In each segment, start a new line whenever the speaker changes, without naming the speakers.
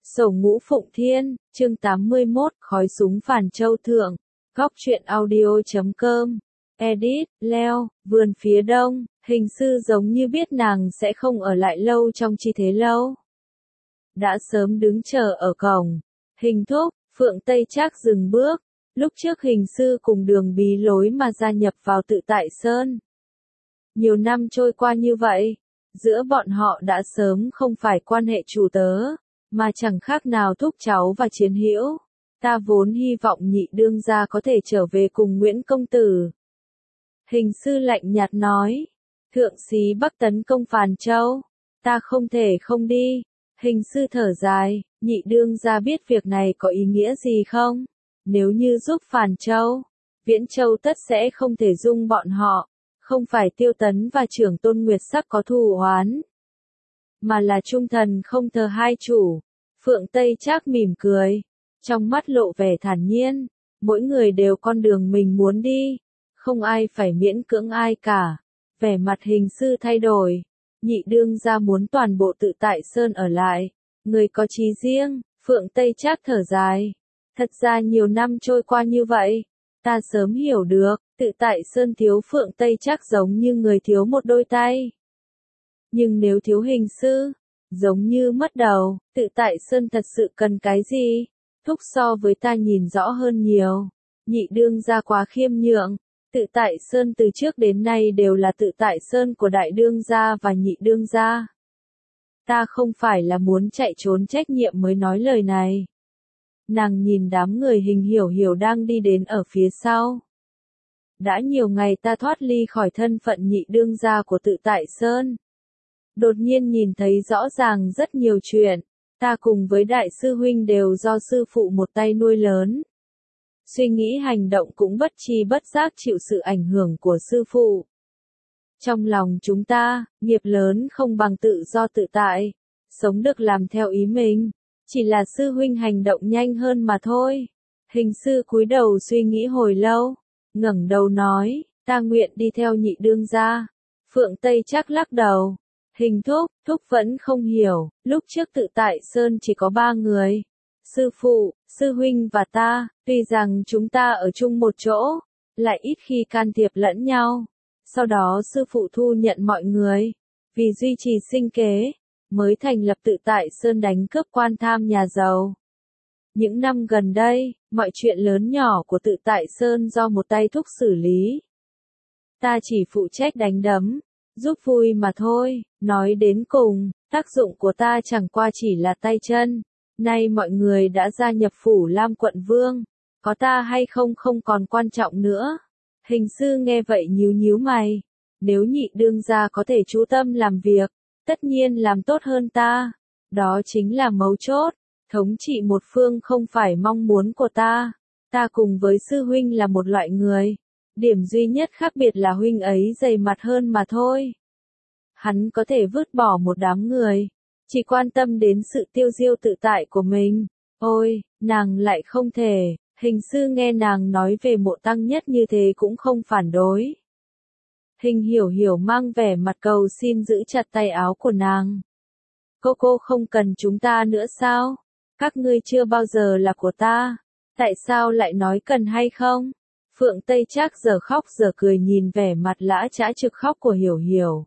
Sổ Ngũ Phụng Thiên, chương 81, khói súng Phàn Châu Thượng. Góc truyện audio.com. Edit, Leo, vườn phía đông, hình sư giống như biết nàng sẽ không ở lại lâu trong chi thế lâu. Đã sớm đứng chờ ở cổng. Hình thúc, Phượng Tây Trác dừng bước. Lúc trước hình sư cùng Đường bí lối mà gia nhập vào Tự Tại Sơn. Nhiều năm trôi qua như vậy, giữa bọn họ đã sớm không phải quan hệ chủ tớ, mà chẳng khác nào thúc cháu và chiến hữu. Ta vốn hy vọng nhị đương gia có thể trở về cùng Nguyễn công tử. Hình sư lạnh nhạt nói, thượng sĩ Bắc tấn công Phàn Châu, ta không thể không đi. Hình sư thở dài, nhị đương gia biết việc này có ý nghĩa gì không? Nếu như giúp Phàn Châu, Viễn Châu tất sẽ không thể dung bọn họ. Không phải Tiêu Tấn và Trưởng Tôn Nguyệt sắp có thù oán, mà là trung thần không thờ hai chủ. Phượng Tây Trác mỉm cười, trong mắt lộ vẻ thản nhiên, mỗi người đều con đường mình muốn đi, không ai phải miễn cưỡng ai cả. Vẻ mặt hình sư thay đổi, nhị đương gia muốn toàn bộ Tự Tại Sơn ở lại, người có chí riêng. Phượng Tây Trác thở dài, thật ra nhiều năm trôi qua như vậy, ta sớm hiểu được, Tự Tại Sơn thiếu Phượng Tây Trác giống như người thiếu một đôi tay. Nhưng nếu thiếu hình sư, giống như mất đầu, Tự Tại Sơn thật sự cần cái gì? Thúc so với ta nhìn rõ hơn nhiều. Nhị đương gia quá khiêm nhượng. Tự Tại Sơn từ trước đến nay đều là Tự Tại Sơn của đại đương gia và nhị đương gia. Ta không phải là muốn chạy trốn trách nhiệm mới nói lời này. Nàng nhìn đám người Hình Hiểu Hiểu đang đi đến ở phía sau. Đã nhiều ngày ta thoát ly khỏi thân phận nhị đương gia của Tự Tại Sơn. Đột nhiên nhìn thấy rõ ràng rất nhiều chuyện, ta cùng với đại sư huynh đều do sư phụ một tay nuôi lớn. Suy nghĩ hành động cũng bất tri bất giác chịu sự ảnh hưởng của sư phụ. Trong lòng chúng ta, nghiệp lớn không bằng tự do tự tại, sống được làm theo ý mình, chỉ là sư huynh hành động nhanh hơn mà thôi. Hình sư cúi đầu suy nghĩ hồi lâu, ngẩng đầu nói, ta nguyện đi theo nhị đương gia. Phượng Tây Trác lắc đầu. Hình thúc vẫn không hiểu, lúc trước Tự Tại Sơn chỉ có 3 người. Sư phụ, sư huynh và ta, tuy rằng chúng ta ở chung một chỗ, lại ít khi can thiệp lẫn nhau. Sau đó sư phụ thu nhận mọi người, vì duy trì sinh kế, mới thành lập Tự Tại Sơn đánh cướp quan tham nhà giàu. Những năm gần đây, mọi chuyện lớn nhỏ của Tự Tại Sơn do một tay thúc xử lý. Ta chỉ phụ trách đánh đấm, giúp vui mà thôi. Nói đến cùng, tác dụng của ta chẳng qua chỉ là tay chân. Nay mọi người đã gia nhập Phủ Lam quận Vương, có ta hay không không còn quan trọng nữa. Hình sư nghe vậy nhíu nhíu mày. Nếu nhị đương gia có thể chú tâm làm việc, tất nhiên làm tốt hơn ta. Đó chính là mấu chốt. Thống trị một phương không phải mong muốn của ta. Ta cùng với sư huynh là một loại người. Điểm duy nhất khác biệt là huynh ấy dày mặt hơn mà thôi. Hắn có thể vứt bỏ một đám người, chỉ quan tâm đến sự tiêu diêu tự tại của mình. Ôi, nàng lại không thể. Hình sư nghe nàng nói về Mộ Tăng Nhất như thế cũng không phản đối. Hình Hiểu Hiểu mang vẻ mặt cầu xin giữ chặt tay áo của nàng. Cô không cần chúng ta nữa sao? Các ngươi chưa bao giờ là của ta. Tại sao lại nói cần hay không? Phượng Tây Trác giờ khóc giờ cười nhìn vẻ mặt lã chã trực khóc của Hiểu Hiểu.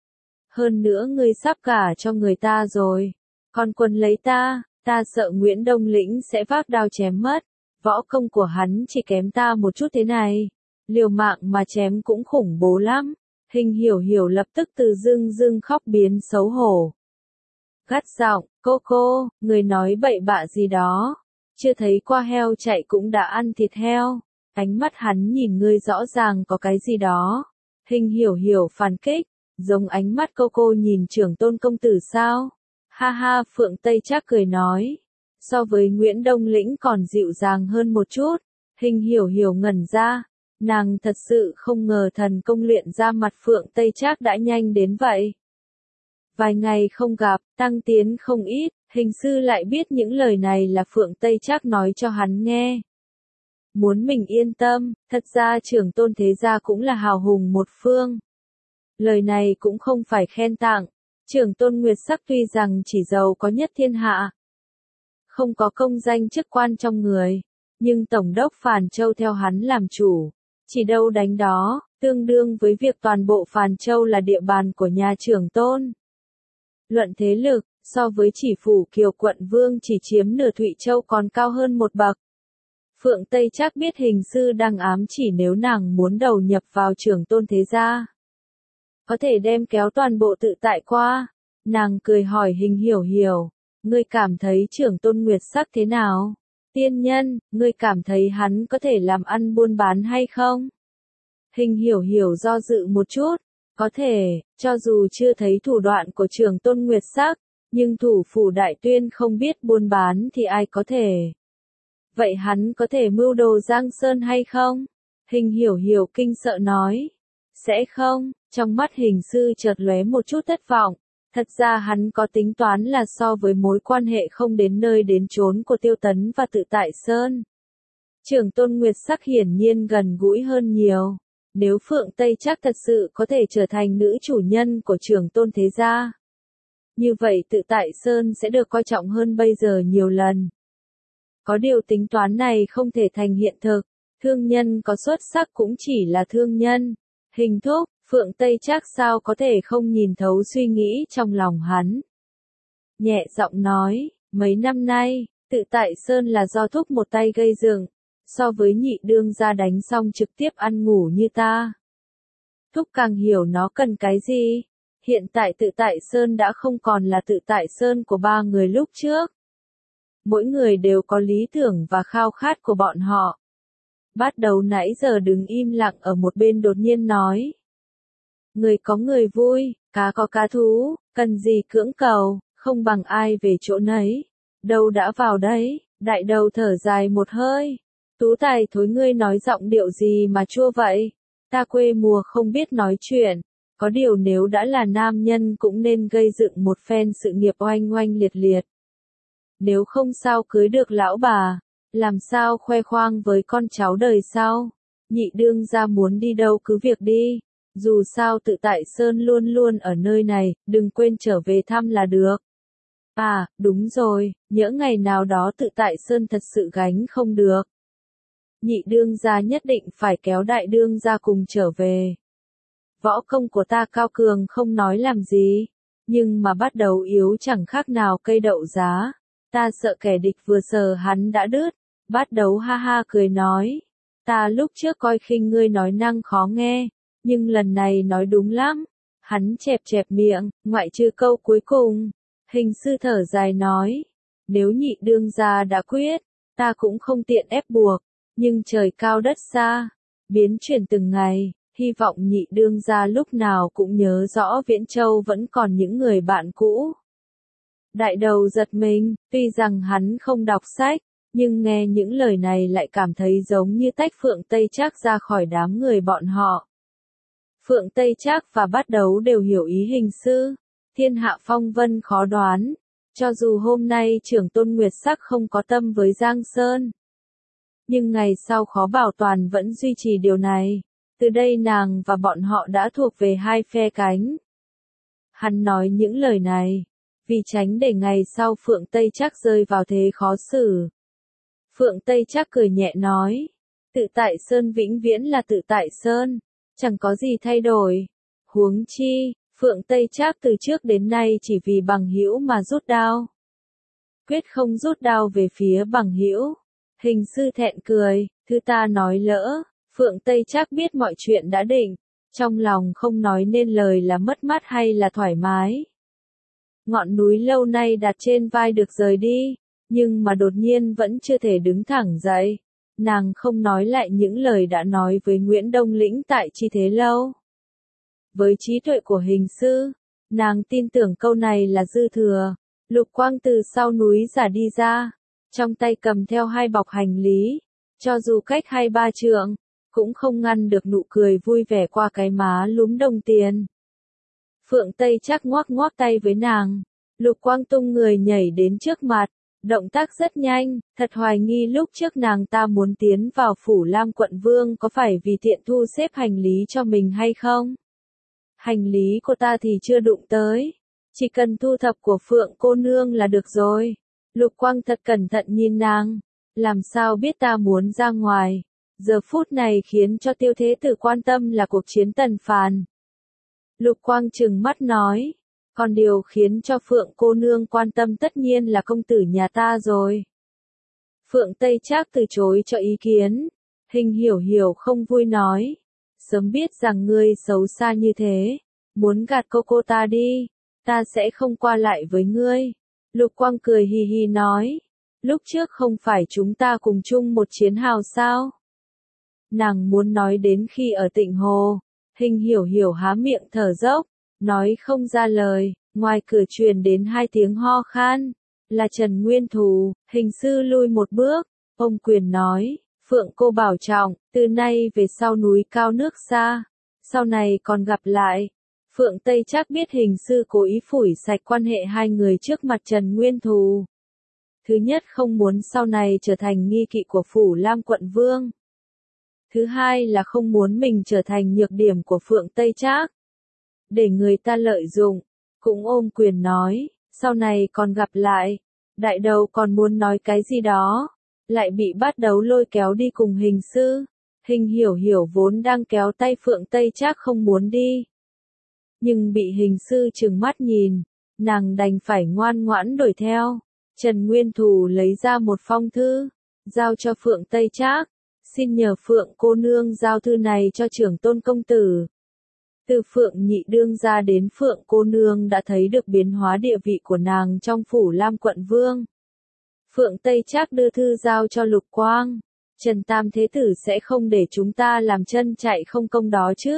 Hơn nữa ngươi sắp gả cho người ta rồi. Còn quân lấy ta sợ Nguyễn Đông Lĩnh sẽ vác đao chém mất. Võ công của hắn chỉ kém ta một chút thế này. Liều mạng mà chém cũng khủng bố lắm. Hình Hiểu Hiểu lập tức từ dưng khóc biến xấu hổ. Gắt giọng, cô, người nói bậy bạ gì đó. Chưa thấy qua heo chạy cũng đã ăn thịt heo. Ánh mắt hắn nhìn ngươi rõ ràng có cái gì đó. Hình Hiểu Hiểu phản kích, giống ánh mắt cô nhìn Trưởng Tôn công tử sao? Ha ha, Phượng Tây Trác cười nói. So với Nguyễn Đông Lĩnh còn dịu dàng hơn một chút. Hình Hiểu Hiểu ngẩn ra. Nàng thật sự không ngờ thần công luyện ra mặt Phượng Tây Trác đã nhanh đến vậy. Vài ngày không gặp, tăng tiến không ít. Hình sư lại biết những lời này là Phượng Tây Trác nói cho hắn nghe. Muốn mình yên tâm, thật ra Trưởng Tôn thế gia cũng là hào hùng một phương. Lời này cũng không phải khen tặng. Trưởng Tôn Nguyệt Sắc tuy rằng chỉ giàu có nhất thiên hạ, không có công danh chức quan trong người. Nhưng Tổng đốc Phàn Châu theo hắn làm chủ, chỉ đâu đánh đó, tương đương với việc toàn bộ Phàn Châu là địa bàn của nhà Trưởng Tôn. Luận thế lực, so với chỉ phủ Kiều quận vương chỉ chiếm nửa Thụy Châu còn cao hơn một bậc. Phượng Tây Trác biết hình sư đang ám chỉ nếu nàng muốn đầu nhập vào Trưởng Tôn thế gia, có thể đem kéo toàn bộ Tự Tại qua. Nàng cười hỏi Hình Hiểu Hiểu, ngươi cảm thấy Trưởng Tôn Nguyệt Sắc thế nào? Tiên nhân, ngươi cảm thấy hắn có thể làm ăn buôn bán hay không? Hình Hiểu Hiểu do dự một chút, có thể, cho dù chưa thấy thủ đoạn của Trưởng Tôn Nguyệt Sắc, nhưng thủ phủ Đại Tuyên không biết buôn bán thì ai có thể? Vậy hắn có thể mưu đồ Giang Sơn hay không? Hình Hiểu Hiểu kinh sợ nói, sẽ không. Trong mắt hình sư chợt lóe một chút thất vọng. Thật ra hắn có tính toán là so với mối quan hệ không đến nơi đến chốn của Tiêu Tấn và Tự Tại Sơn, Trưởng Tôn Nguyệt Sắc hiển nhiên gần gũi hơn nhiều. Nếu Phượng Tây Trác thật sự có thể trở thành nữ chủ nhân của Trưởng Tôn thế gia, như vậy Tự Tại Sơn sẽ được coi trọng hơn bây giờ nhiều lần. Có điều tính toán này không thể thành hiện thực, thương nhân có xuất sắc cũng chỉ là thương nhân. Hình thúc, Phượng Tây Trác sao có thể không nhìn thấu suy nghĩ trong lòng hắn. Nhẹ giọng nói, mấy năm nay, Tự Tại Sơn là do thúc một tay gây dựng, so với Nhị đương gia đánh xong trực tiếp ăn ngủ như ta. Thúc càng hiểu nó cần cái gì. Hiện tại Tự Tại Sơn đã không còn là Tự Tại Sơn của ba người lúc trước. Mỗi người đều có lý tưởng và khao khát của bọn họ. Bắt đầu nãy giờ đứng im lặng ở một bên đột nhiên nói. Người có người vui, cá có cá thú, cần gì cưỡng cầu, không bằng ai về chỗ nấy. Đâu đã vào đấy, đại đầu thở dài một hơi. Tú Tài thối ngươi nói giọng điệu gì mà chua vậy? Ta quê mùa không biết nói chuyện. Có điều nếu đã là nam nhân cũng nên gây dựng một phen sự nghiệp oanh oanh liệt liệt. Nếu không sao cưới được lão bà, làm sao khoe khoang với con cháu đời sau. Nhị đương gia muốn đi đâu cứ việc đi. Dù sao Tự Tại Sơn luôn luôn ở nơi này, đừng quên trở về thăm là được. À, đúng rồi, nhỡ ngày nào đó Tự Tại Sơn thật sự gánh không được. Nhị đương gia nhất định phải kéo đại đương gia cùng trở về. Võ công của ta cao cường không nói làm gì, nhưng mà bắt đầu yếu chẳng khác nào cây đậu giá. Ta sợ kẻ địch vừa sờ hắn đã đứt. Bắt đầu ha ha cười nói. Ta lúc trước coi khinh ngươi nói năng khó nghe, nhưng lần này nói đúng lắm. Hắn chẹp chẹp miệng, ngoại trừ câu cuối cùng. Hình sư thở dài nói. Nếu nhị đương gia đã quyết, ta cũng không tiện ép buộc. Nhưng trời cao đất xa, biến chuyển từng ngày, hy vọng nhị đương gia lúc nào cũng nhớ rõ Viễn Châu vẫn còn những người bạn cũ. Đại đầu giật mình, tuy rằng hắn không đọc sách, nhưng nghe những lời này lại cảm thấy giống như tách Phượng Tây Trác ra khỏi đám người bọn họ. Phượng Tây Trác và Bát Đấu đều hiểu ý hình sư, thiên hạ phong vân khó đoán, cho dù hôm nay Trưởng Tôn Nguyệt Sắc không có tâm với Giang Sơn, nhưng ngày sau khó bảo toàn vẫn duy trì điều này. Từ đây nàng và bọn họ đã thuộc về hai phe cánh. Hắn nói những lời này, vì tránh để ngày sau Phượng Tây Trác rơi vào thế khó xử. Phượng Tây Trác cười nhẹ nói, Tự Tại Sơn vĩnh viễn là Tự Tại Sơn, chẳng có gì thay đổi. Huống chi, Phượng Tây Trác từ trước đến nay chỉ vì bằng hữu mà rút đao, quyết không rút đao về phía bằng hữu. Hình sư thẹn cười, thứ ta nói lỡ. Phượng Tây Trác biết mọi chuyện đã định, trong lòng không nói nên lời là mất mát hay là thoải mái. Ngọn núi lâu nay đặt trên vai được rời đi, nhưng mà đột nhiên vẫn chưa thể đứng thẳng dậy. Nàng không nói lại những lời đã nói với Nguyễn Đông Lĩnh tại Chi Thế Lâu. Với trí tuệ của hình sư, nàng tin tưởng câu này là dư thừa. Lục Quang từ sau núi giả đi ra, trong tay cầm theo hai bọc hành lý, cho dù cách 2-3 trượng, cũng không ngăn được nụ cười vui vẻ qua cái má lúm đồng tiền. Phượng Tây Trác ngoắc ngoắc tay với nàng, Lục Quang tung người nhảy đến trước mặt, động tác rất nhanh, thật hoài nghi lúc trước nàng ta muốn tiến vào phủ Lam quận vương có phải vì tiện thu xếp hành lý cho mình hay không? Hành lý của ta thì chưa đụng tới, chỉ cần thu thập của Phượng cô nương là được rồi. Lục Quang thật cẩn thận nhìn nàng, làm sao biết ta muốn ra ngoài. Giờ phút này khiến cho Tiêu Thế Tử quan tâm là cuộc chiến Tần Phàn. Lục Quang trừng mắt nói, còn điều khiến cho Phượng cô nương quan tâm tất nhiên là công tử nhà ta rồi. Phượng Tây Trác từ chối cho ý kiến, Hình Hiểu Hiểu không vui nói, sớm biết rằng ngươi xấu xa như thế, muốn gạt cô ta đi, ta sẽ không qua lại với ngươi. Lục Quang cười hì hì nói, lúc trước không phải chúng ta cùng chung một chiến hào sao? Nàng muốn nói đến khi ở Tịnh Hồ, Hình Hiểu Hiểu há miệng thở dốc, nói không ra lời, ngoài cửa truyền đến 2 tiếng ho khan, là Trần Nguyên Thù. Hình sư lui một bước, ông quyền nói, Phượng cô bảo trọng, từ nay về sau núi cao nước xa, sau này còn gặp lại. Phượng Tây Trác biết hình sư cố ý phủi sạch quan hệ hai người trước mặt Trần Nguyên Thù. Thứ nhất không muốn sau này trở thành nghi kỵ của Phủ Lam quận vương. Thứ hai là không muốn mình trở thành nhược điểm của Phượng Tây Trác. Để người ta lợi dụng, cũng ôm quyền nói, sau này còn gặp lại. Đại đầu còn muốn nói cái gì đó, lại bị Bát Đấu lôi kéo đi cùng hình sư. Hình Hiểu Hiểu vốn đang kéo tay Phượng Tây Trác không muốn đi. Nhưng bị hình sư trừng mắt nhìn, nàng đành phải ngoan ngoãn đuổi theo. Trần Nguyên Thù lấy ra một phong thư, giao cho Phượng Tây Trác, xin nhờ Phượng cô nương giao thư này cho trưởng tôn công tử. Từ Phượng nhị đương ra đến Phượng cô nương đã thấy được biến hóa địa vị của nàng trong Phủ Lam quận vương. Phượng Tây Trác đưa thư giao cho Lục Quang, Trần Tam Thế Tử sẽ không để chúng ta làm chân chạy không công đó chứ.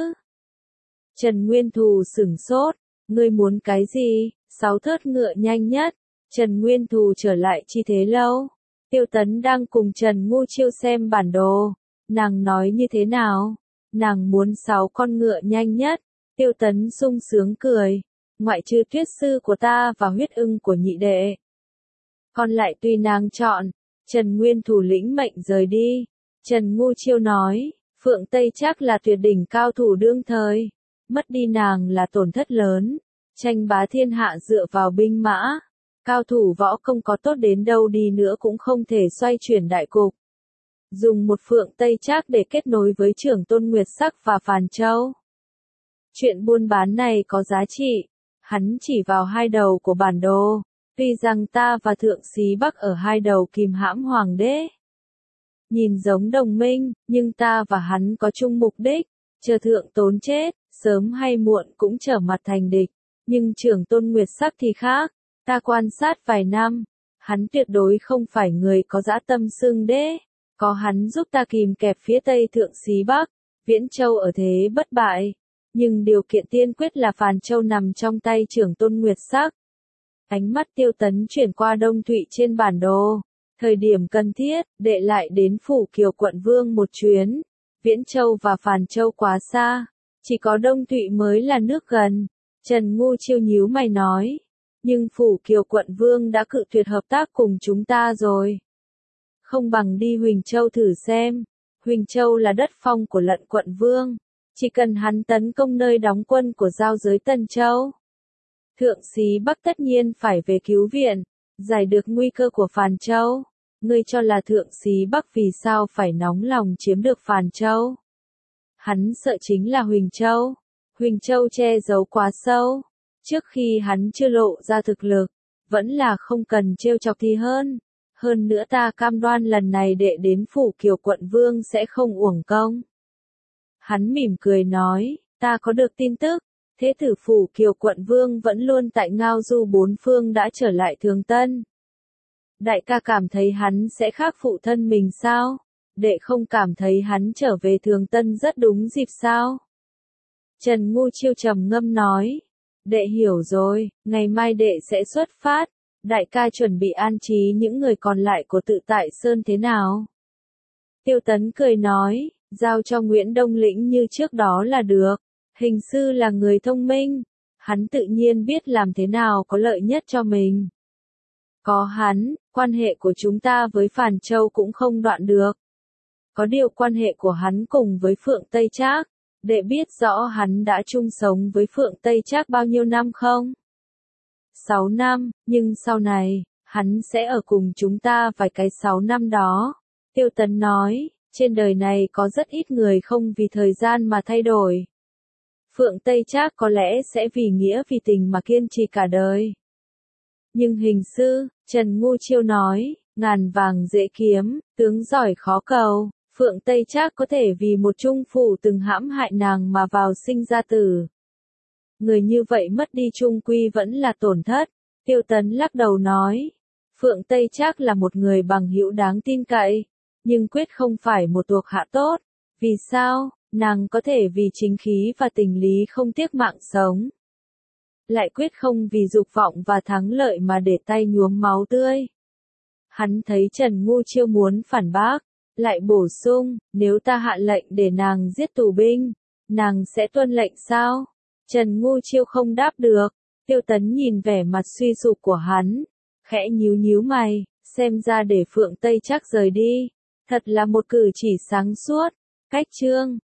Trần Nguyên Thù sửng sốt, ngươi muốn cái gì? 6 thớt ngựa nhanh nhất. Trần Nguyên Thù trở lại chi thế lâu. Tiêu Tấn đang cùng Trần Ngu Chiêu xem bản đồ. Nàng nói như thế nào? Nàng muốn 6 con ngựa nhanh nhất. Tiêu Tấn sung sướng cười. Ngoại trừ Tuyết sư của ta và Huyết ưng của nhị đệ, còn lại tùy nàng chọn. Trần Nguyên Thù lĩnh mệnh rời đi. Trần Ngu Chiêu nói, Phượng Tây Trác là tuyệt đỉnh cao thủ đương thời. Mất đi nàng là tổn thất lớn. Tranh bá thiên hạ dựa vào binh mã. Cao thủ võ công có tốt đến đâu đi nữa cũng không thể xoay chuyển đại cục. Dùng một Phượng Tây Trác để kết nối với trưởng tôn Nguyệt Sắc và Phàn Châu. Chuyện buôn bán này có giá trị. Hắn chỉ vào hai đầu của bản đồ. Tuy rằng ta và Thượng Xí Bắc ở hai đầu kìm hãm hoàng đế, nhìn giống đồng minh, nhưng ta và hắn có chung mục đích. Chờ Thượng Tốn chết, sớm hay muộn cũng trở mặt thành địch. Nhưng trưởng tôn Nguyệt Sắc thì khác. Ta quan sát vài năm, hắn tuyệt đối không phải người có dã tâm xưng đế. Có hắn giúp ta kìm kẹp phía Tây Thượng Xí Bắc, Viễn Châu ở thế bất bại. Nhưng điều kiện tiên quyết là Phàn Châu nằm trong tay trưởng tôn Nguyệt Sắc. Ánh mắt Tiêu Tấn chuyển qua Đông Thụy trên bản đồ. Thời điểm cần thiết, đệ lại đến Phủ Kiều quận vương một chuyến. Viễn Châu và Phàn Châu quá xa, chỉ có Đông Thụy mới là nước gần. Trần Ngu Chiêu nhíu mày nói, nhưng Phủ Kiều quận vương đã cự tuyệt hợp tác cùng chúng ta rồi. Không bằng đi Huỳnh Châu thử xem. Huỳnh Châu là đất phong của Lận quận vương. Chỉ cần hắn tấn công nơi đóng quân của giao giới Tân Châu, Thượng Xí Bắc tất nhiên phải về cứu viện, giải được nguy cơ của Phàn Châu. Ngươi cho là Thượng Xí Bắc vì sao phải nóng lòng chiếm được Phàn Châu? Hắn sợ chính là Huỳnh Châu. Huỳnh Châu che giấu quá sâu. Trước khi hắn chưa lộ ra thực lực, vẫn là không cần trêu chọc thì hơn. Hơn nữa ta cam đoan lần này đệ đến Phủ Kiều quận vương sẽ không uổng công. Hắn mỉm cười nói, ta có được tin tức. Thế tử Phủ Kiều quận vương vẫn luôn tại Ngao Du bốn phương đã trở lại Thường Tân. Đại ca cảm thấy hắn sẽ khác phụ thân mình sao? Đệ không cảm thấy hắn trở về Thường Tân rất đúng dịp sao? Trần Ngu Chiêu trầm ngâm nói. Đệ hiểu rồi, ngày mai đệ sẽ xuất phát. Đại ca chuẩn bị an trí những người còn lại của Tự Tại Sơn thế nào? Tiêu Tấn cười nói, giao cho Nguyễn Đông Lĩnh như trước đó là được. Hình sư là người thông minh, hắn tự nhiên biết làm thế nào có lợi nhất cho mình. Có hắn, quan hệ của chúng ta với Phàn Châu cũng không đoạn được. Có điều quan hệ của hắn cùng với Phượng Tây Trác, đệ biết rõ hắn đã chung sống với Phượng Tây Trác bao nhiêu năm không? 6 năm, nhưng sau này, hắn sẽ ở cùng chúng ta vài cái 6 năm đó. Tiêu Tấn nói, trên đời này có rất ít người không vì thời gian mà thay đổi. Phượng Tây Trác có lẽ sẽ vì nghĩa vì tình mà kiên trì cả đời. Nhưng hình sư, Trần Ngu Chiêu nói, ngàn vàng dễ kiếm, tướng giỏi khó cầu. Phượng Tây Trác có thể vì một trung phủ từng hãm hại nàng mà vào sinh ra tử. Người như vậy mất đi trung quy vẫn là tổn thất. Tiêu Tấn lắc đầu nói, Phượng Tây Trác là một người bằng hữu đáng tin cậy, nhưng quyết không phải một thuộc hạ tốt. Vì sao? Nàng có thể vì chính khí và tình lý không tiếc mạng sống. Lại quyết không vì dục vọng và thắng lợi mà để tay nhuốm máu tươi. Hắn thấy Trần Ngu Chiêu muốn phản bác, lại bổ sung, nếu ta hạ lệnh để nàng giết tù binh, nàng sẽ tuân lệnh sao? Trần Ngu Chiêu không đáp được. Tiêu Tấn nhìn vẻ mặt suy sụp của hắn, khẽ nhíu nhíu mày, xem ra để Phượng Tây Trác rời đi, thật là một cử chỉ sáng suốt. Cách chương